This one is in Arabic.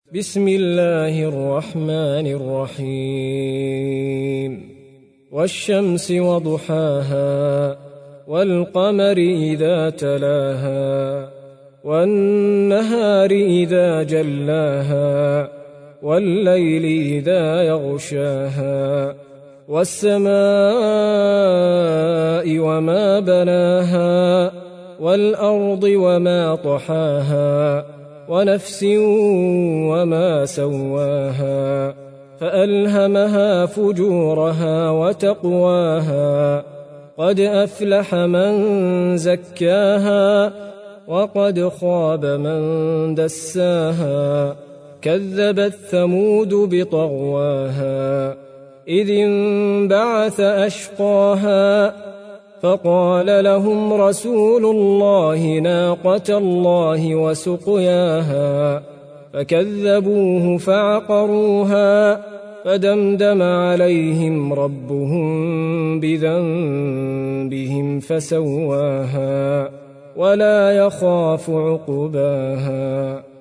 بسم الله الرحمن الرحيم والشمس وضحاها والقمر إذا تلاها والنهار إذا جلاها والليل إذا يغشاها والسماء وما بناها والأرض وما طحاها ونفس وما سواها فألهمها فجورها وتقواها قد أفلح من زكاها وقد خاب من دساها كذبت ثمود بطغواها إذ انبعث أشقاها فقال لهم رسول الله ناقة الله وسقياها فكذبوه فعقروها فدمدم عليهم ربهم بذنبهم فسواها ولا يخاف عقباها